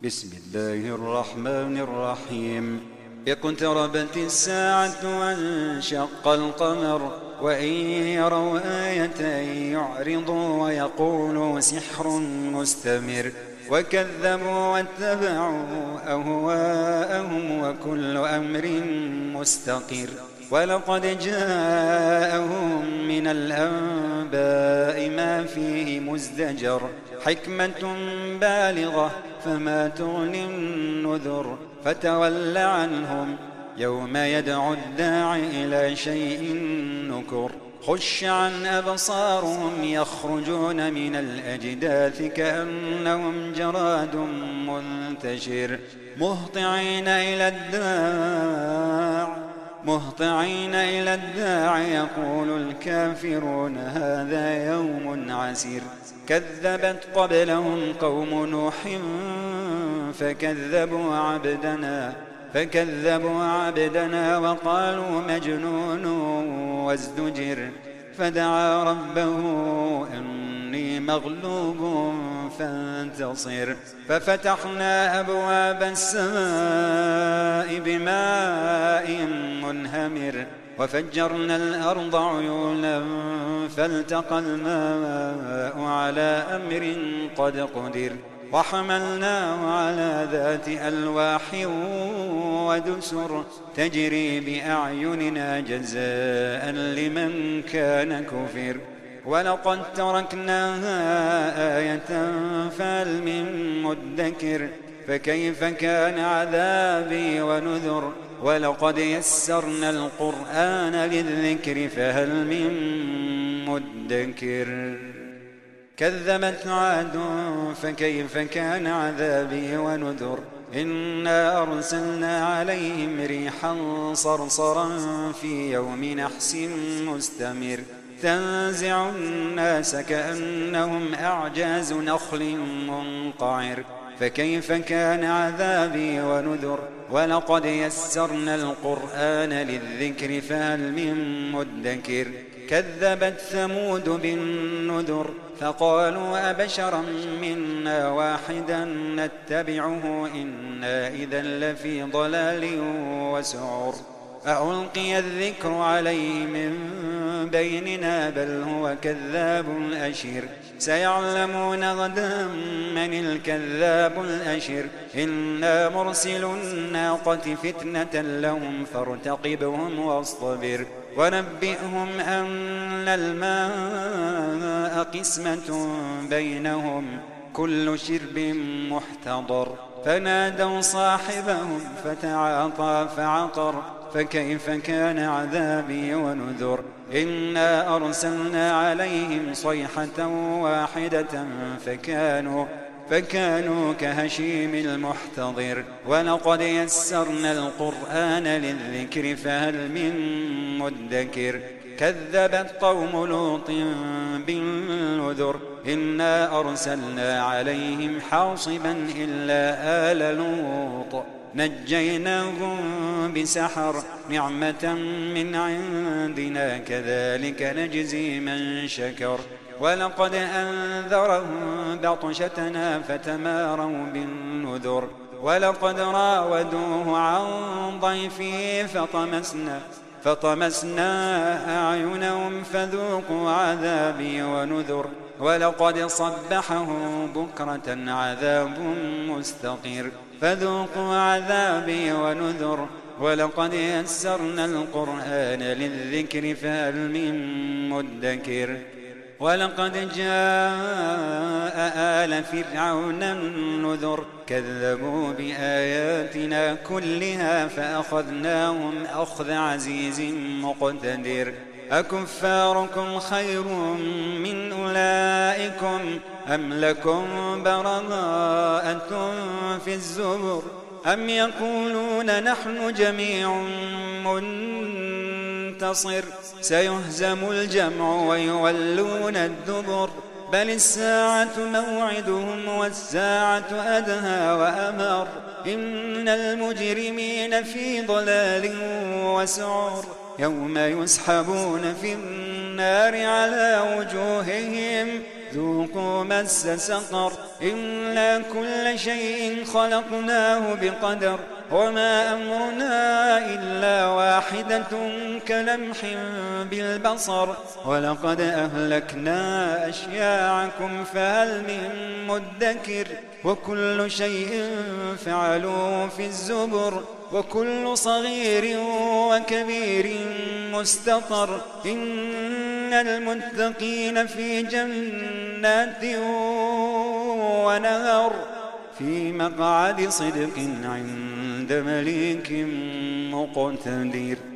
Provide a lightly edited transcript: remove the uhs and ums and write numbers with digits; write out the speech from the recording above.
بسم الله الرحمن الرحيم. اقتربت الساعة وانشق القمر وإن يروا آية يعرضوا ويقولوا سحر مستمر وكذبوا واتبعوا أهواءهم وكل أمر مستقر. ولقد جاءهم من الأنباء ما فيه مزدجر حكمة بالغة فما تغني النذر. فتول عنهم يوم يدعو الداع إلى شيء نكر. خش عن أبصارهم يخرجون من الأجداث كأنهم جراد منتشر مهطعين إلى الداع يقول الكافرون هذا يوم عسير. كذبت قبلهم قوم نوح فكذبوا عبدنا وقالوا مجنون وازدجر. فدعا ربه إني مغلوب فانتصر. ففتحنا أبواب السماء بماء منهمر وفجرنا الأرض عيونا فالتقى الماء على أمر قد قدر. وحملناه على ذات ألواح ودسر تجري بأعيننا جزاء لمن كان كفر. ولقد تركناها آية فهل من مدكر. فكيف كان عذابي ونذر. ولقد يسرنا القرآن للذكر فهل من مدكر. كذبت عاد فكيف كان عذابي ونذر. إنا أرسلنا عليهم ريحا صرصرا في يوم نحس مستمر تنزع الناس كأنهم أعجاز نخل منقعر. فكيف كان عذابي ونذر. ولقد يسرنا القرآن للذكر فهل من مدكر. كذبت ثمود بالنذر فقالوا أبشرا منا واحدا نتبعه إنا إذا لفي ضلال وسعر. ألقي الذكر عليه من بيننا بل هو كذاب أشر. سيعلمون غدا من الكذاب الأشر. إنا مرسل الناقة فتنة لهم فارتقبهم واصطبر. ونبئهم أن الماء قسمة بينهم كل شرب محتضر. فنادوا صاحبهم فتعاطى فعقر. فكيف كان عذابي ونذر. إنا أرسلنا عليهم صيحة واحدة فكانوا كهشيم المحتضر. ولقد يسرنا القرآن للذكر فهل من مدكر. كذبت قوم لوط بالنذر. إنا أرسلنا عليهم حاصبا إلا آل لوط نجيناهم بسحر نعمة من عندنا كذلك نجزي من شكر. ولقد أنذرهم بطشتنا فتماروا بالنذر. ولقد راودوه عن ضيفه فطمسنا أعينهم فذوقوا عذابي ونذر. ولقد صبحهم بكرة عذاب مستقر فذوقوا عذابي ونذر. ولقد يسرنا القرآن للذكر فهل من مدكر. ولقد جاء آل فرعون النذر كذبوا بآياتنا كلها فأخذناهم أخذ عزيز مقتدر. أكفاركم خير من أولئكم أم لكم براءة في الزبر. أم يقولون نحن جميع منتصر. سيهزم الجمع ويولون الدبر. بل الساعة موعدهم والساعة أدهى وأمر. إن المجرمين في ضلال وسعر. يوم يسحبون في النار على وجوههم ذوقوا مس سقر إنا كل شيء خلقناه بقدر وما أمرنا إلا واحدة كلمح بالبصر ولقد أهلكنا أشياعكم فهل من مدكر وكل شيء فعلوه في الزبر وكل صغير وكبير مستطر إن المتقين في جنات ونهر في مقعد صدق عند مليك مقتدر.